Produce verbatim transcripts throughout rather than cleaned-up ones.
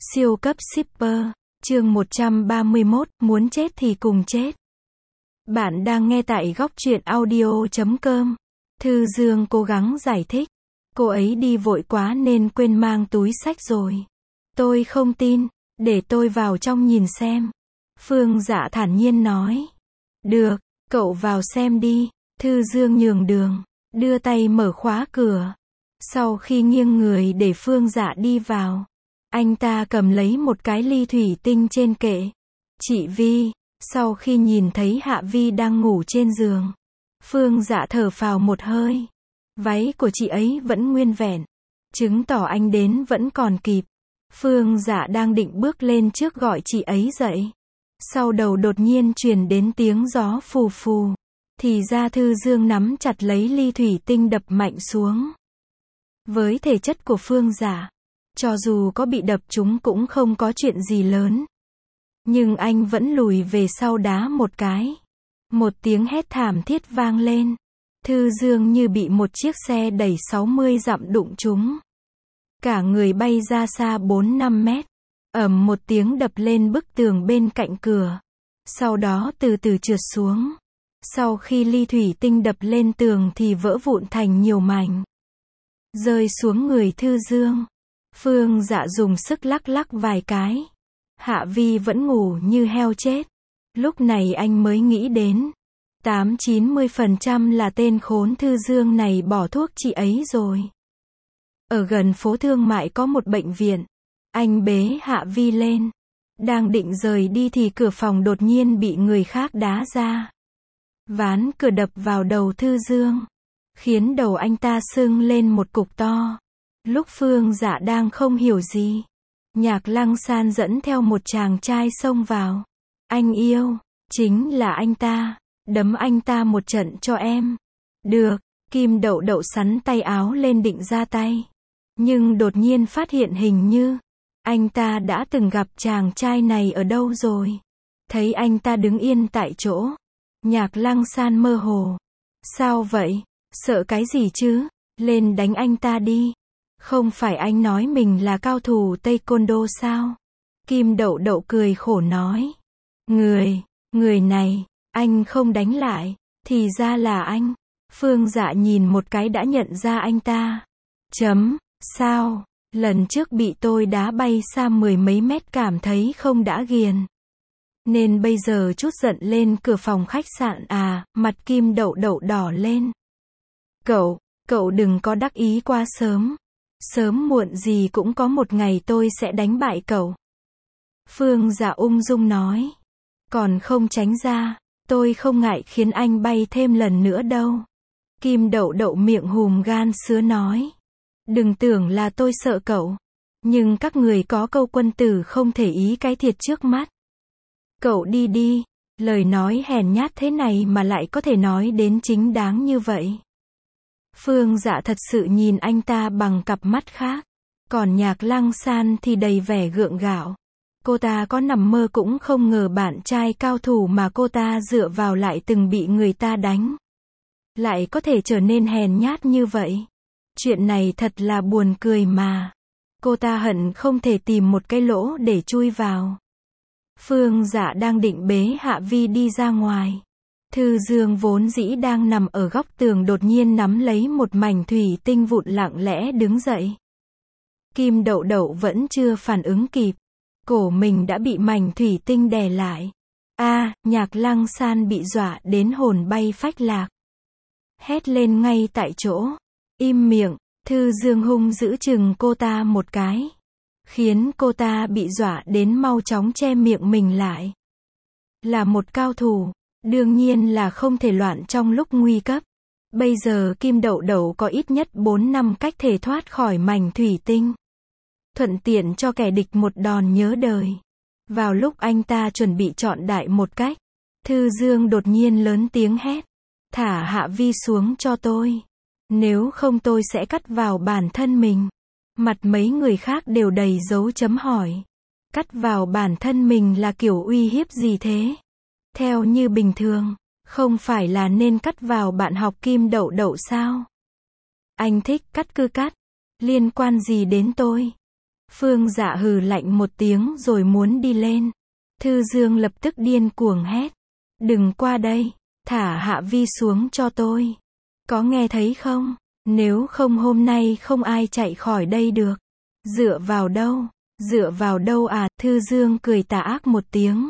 Siêu cấp shipper, chương một trăm ba mươi mốt, muốn chết thì cùng chết. Bạn đang nghe tại góc truyện audio chấm com. Thư Dương cố gắng giải thích. Cô ấy đi vội quá nên quên mang túi xách rồi. Tôi không tin, để tôi vào trong nhìn xem. Phương Dạ thản nhiên nói. Được, cậu vào xem đi. Thư Dương nhường đường, đưa tay mở khóa cửa. Sau khi nghiêng người để Phương Dạ đi vào, anh ta cầm lấy một cái ly thủy tinh trên kệ. Chị Vi, sau khi nhìn thấy Hạ Vi đang ngủ trên giường, Phương Dạ thở phào một hơi. Váy của chị ấy vẫn nguyên vẹn, chứng tỏ anh đến vẫn còn kịp. Phương Dạ đang định bước lên trước gọi chị ấy dậy. Sau đầu đột nhiên truyền đến tiếng gió phù phù. Thì ra Thư Dương nắm chặt lấy ly thủy tinh đập mạnh xuống. Với thể chất của Phương Dạ, cho dù có bị đập trúng cũng không có chuyện gì lớn. Nhưng anh vẫn lùi về sau đá một cái. Một tiếng hét thảm thiết vang lên. Thư Dương như bị một chiếc xe đẩy sáu mươi dặm đụng trúng. Cả người bay ra xa bốn năm mét. Ầm một tiếng đập lên bức tường bên cạnh cửa. Sau đó từ từ trượt xuống. Sau khi ly thủy tinh đập lên tường thì vỡ vụn thành nhiều mảnh. Rơi xuống người Thư Dương. Phương Dạ dùng sức lắc lắc vài cái. Hạ Vi vẫn ngủ như heo chết. Lúc này anh mới nghĩ đến. tám chín mươi phần trăm là tên khốn Thư Dương này bỏ thuốc chị ấy rồi. Ở gần phố thương mại có một bệnh viện. Anh bế Hạ Vi lên. Đang định rời đi thì cửa phòng đột nhiên bị người khác đá ra. Ván cửa đập vào đầu Thư Dương, khiến đầu anh ta sưng lên một cục to. Lúc Phương Dạ đang không hiểu gì, Nhạc Lăng San dẫn theo một chàng trai xông vào. Anh yêu, chính là anh ta, đấm anh ta một trận cho em. Được, Kim Đậu Đậu sắn tay áo lên định ra tay. Nhưng đột nhiên phát hiện hình như, anh ta đã từng gặp chàng trai này ở đâu rồi. Thấy anh ta đứng yên tại chỗ, Nhạc Lăng San mơ hồ. Sao vậy? Sợ cái gì chứ? Lên đánh anh ta đi. Không phải anh nói mình là cao thủ Taekwondo sao? Kim Đậu Đậu cười khổ nói. Người, người này, anh không đánh lại, thì ra là anh. Phương Dạ nhìn một cái đã nhận ra anh ta. Chấm, sao? Lần trước bị tôi đá bay xa mười mấy mét cảm thấy không đã ghiền. Nên bây giờ chút giận lên cửa phòng khách sạn à, mặt Kim Đậu Đậu đỏ lên. Cậu, cậu đừng có đắc ý quá sớm. Sớm muộn gì cũng có một ngày tôi sẽ đánh bại cậu. Phương Dạ ung dung nói. Còn không tránh ra, tôi không ngại khiến anh bay thêm lần nữa đâu. Kim Đậu Đậu miệng hùm gan sứa nói. Đừng tưởng là tôi sợ cậu. Nhưng các người có câu quân tử không thể ý cái thiệt trước mắt. Cậu đi đi, lời nói hèn nhát thế này mà lại có thể nói đến chính đáng như vậy. Phương Dạ thật sự nhìn anh ta bằng cặp mắt khác. Còn Nhạc Lăng San thì đầy vẻ gượng gạo. Cô ta có nằm mơ cũng không ngờ bạn trai cao thủ mà cô ta dựa vào lại từng bị người ta đánh. Lại có thể trở nên hèn nhát như vậy. Chuyện này thật là buồn cười mà. Cô ta hận không thể tìm một cái lỗ để chui vào. Phương Dạ đang định bế Hạ Vi đi ra ngoài. Thư Dương vốn dĩ đang nằm ở góc tường đột nhiên nắm lấy một mảnh thủy tinh vụn lặng lẽ đứng dậy. Kim Đậu Đậu vẫn chưa phản ứng kịp. Cổ mình đã bị mảnh thủy tinh đè lại. A, à, Nhạc Lăng San bị dọa đến hồn bay phách lạc. Hét lên ngay tại chỗ. Im miệng, Thư Dương hung giữ chừng cô ta một cái. Khiến cô ta bị dọa đến mau chóng che miệng mình lại. Là một cao thủ, đương nhiên là không thể loạn trong lúc nguy cấp. Bây giờ Kim Đậu Đậu có ít nhất bốn năm cách thể thoát khỏi mảnh thủy tinh. Thuận tiện cho kẻ địch một đòn nhớ đời. Vào lúc anh ta chuẩn bị chọn đại một cách, Thư Dương đột nhiên lớn tiếng hét. Thả Hạ Vi xuống cho tôi. Nếu không tôi sẽ cắt vào bản thân mình. Mặt mấy người khác đều đầy dấu chấm hỏi. Cắt vào bản thân mình là kiểu uy hiếp gì thế? Theo như bình thường, không phải là nên cắt vào bạn học Kim Đậu Đậu sao? Anh thích cắt cứ cắt. Liên quan gì đến tôi? Phương Dạ hừ lạnh một tiếng rồi muốn đi lên. Thư Dương lập tức điên cuồng hét. Đừng qua đây, thả Hạ Vi xuống cho tôi. Có nghe thấy không? Nếu không hôm nay không ai chạy khỏi đây được. Dựa vào đâu? Dựa vào đâu à? Thư Dương cười tà ác một tiếng.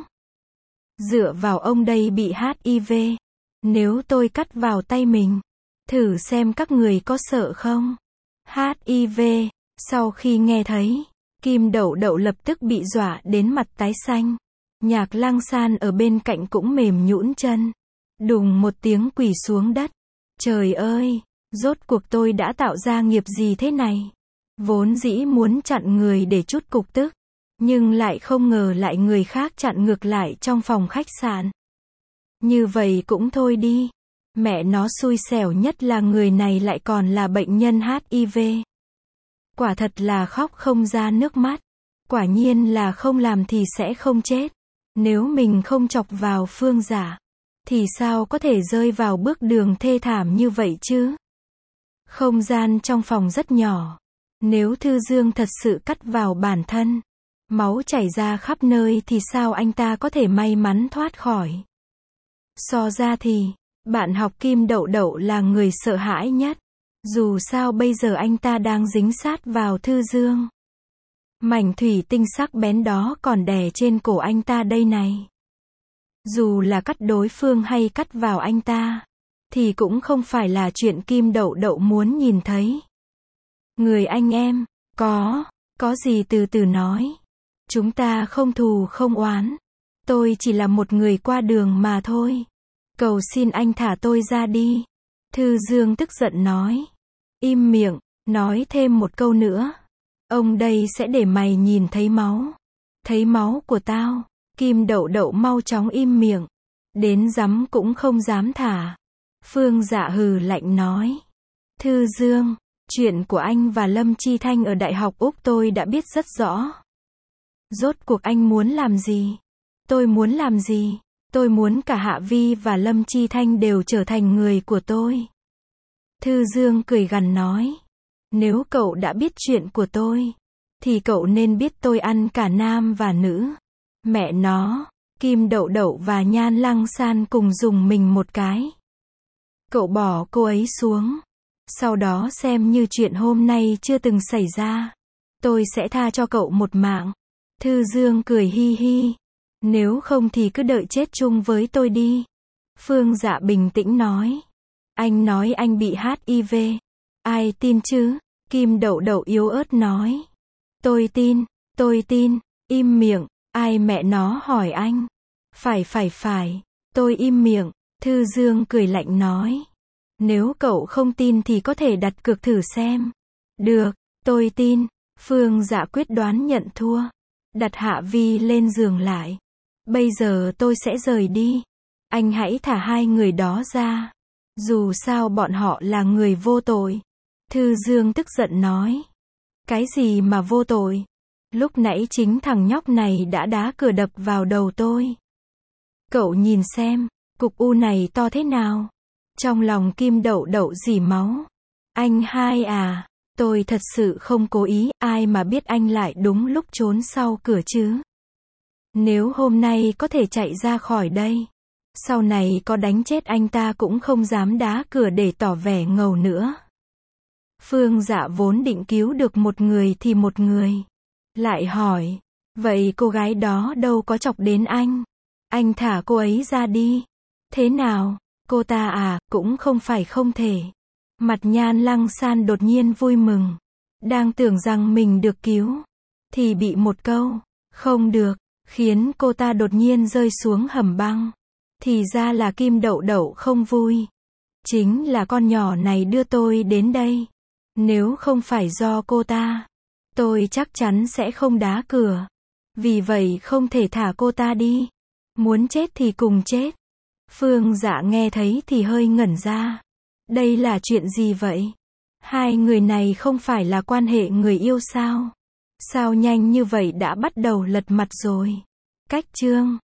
Dựa vào ông đây bị hát i vê. Nếu tôi cắt vào tay mình, thử xem các người có sợ không? hát i vê. Sau khi nghe thấy, Kim Đậu Đậu lập tức bị dọa đến mặt tái xanh. Nhạc Lang San ở bên cạnh cũng mềm nhũn chân. Đùng một tiếng quỳ xuống đất. Trời ơi, rốt cuộc tôi đã tạo ra nghiệp gì thế này? Vốn dĩ muốn chặn người để chút cục tức, nhưng lại không ngờ lại người khác chặn ngược lại trong phòng khách sạn. Như vậy cũng thôi đi. Mẹ nó xui xẻo nhất là người này lại còn là bệnh nhân hát i vê. Quả thật là khóc không ra nước mắt. Quả nhiên là không làm thì sẽ không chết. Nếu mình không chọc vào Phương Dạ, thì sao có thể rơi vào bước đường thê thảm như vậy chứ? Không gian trong phòng rất nhỏ. Nếu Thư Dương thật sự cắt vào bản thân, máu chảy ra khắp nơi thì sao anh ta có thể may mắn thoát khỏi? So ra thì, bạn học Kim Đậu Đậu là người sợ hãi nhất. Dù sao bây giờ anh ta đang dính sát vào Thư Dương. Mảnh thủy tinh sắc bén đó còn đè trên cổ anh ta đây này. Dù là cắt đối phương hay cắt vào anh ta, thì cũng không phải là chuyện Kim Đậu Đậu muốn nhìn thấy. Người anh em, có, có gì từ từ nói. Chúng ta không thù không oán. Tôi chỉ là một người qua đường mà thôi. Cầu xin anh thả tôi ra đi. Thư Dương tức giận nói. Im miệng, nói thêm một câu nữa. Ông đây sẽ để mày nhìn thấy máu. Thấy máu của tao. Kim Đậu Đậu mau chóng im miệng. Đến dám cũng không dám thả. Phương Dạ hừ lạnh nói. Thư Dương, chuyện của anh và Lâm Chi Thanh ở Đại học Úc tôi đã biết rất rõ. Rốt cuộc anh muốn làm gì? Tôi muốn làm gì? Tôi muốn cả Hạ Vi và Lâm Chi Thanh đều trở thành người của tôi. Thư Dương cười gằn nói. Nếu cậu đã biết chuyện của tôi, thì cậu nên biết tôi ăn cả nam và nữ. Mẹ nó, Kim Đậu Đậu và Nhan Lăng San cùng dùng mình một cái. Cậu bỏ cô ấy xuống. Sau đó xem như chuyện hôm nay chưa từng xảy ra. Tôi sẽ tha cho cậu một mạng. Thư Dương cười hi hi. Nếu không thì cứ đợi chết chung với tôi đi. Phương Dạ bình tĩnh nói. Anh nói anh bị hát i vê. Ai tin chứ? Kim Đậu Đậu yếu ớt nói. Tôi tin, tôi tin. Im miệng, ai mẹ nó hỏi anh? Phải phải phải, tôi im miệng. Thư Dương cười lạnh nói. Nếu cậu không tin thì có thể đặt cược thử xem. Được, tôi tin. Phương Dạ quyết đoán nhận thua. Đặt Hạ Vi lên giường lại. Bây giờ tôi sẽ rời đi. Anh hãy thả hai người đó ra. Dù sao bọn họ là người vô tội. Thư Dương tức giận nói. Cái gì mà vô tội? Lúc nãy chính thằng nhóc này đã đá cửa đập vào đầu tôi. Cậu nhìn xem, cục u này to thế nào? Trong lòng Kim Đậu Đậu rỉ máu. Anh hai à, tôi thật sự không cố ý, ai mà biết anh lại đúng lúc trốn sau cửa chứ? Nếu hôm nay có thể chạy ra khỏi đây, sau này có đánh chết anh ta cũng không dám đá cửa để tỏ vẻ ngầu nữa. Phương Dạ vốn định cứu được một người thì một người. Lại hỏi, vậy cô gái đó đâu có chọc đến anh? Anh thả cô ấy ra đi. Thế nào, cô ta à, cũng không phải không thể. Mặt Nhan Lăng San đột nhiên vui mừng. Đang tưởng rằng mình được cứu, thì bị một câu, không được, khiến cô ta đột nhiên rơi xuống hầm băng. Thì ra là Kim Đậu Đậu không vui. Chính là con nhỏ này đưa tôi đến đây. Nếu không phải do cô ta, tôi chắc chắn sẽ không đá cửa. Vì vậy không thể thả cô ta đi. Muốn chết thì cùng chết. Phương Dạ nghe thấy thì hơi ngẩn ra. Đây là chuyện gì vậy? Hai người này không phải là quan hệ người yêu sao? Sao nhanh như vậy đã bắt đầu lật mặt rồi? Cách chương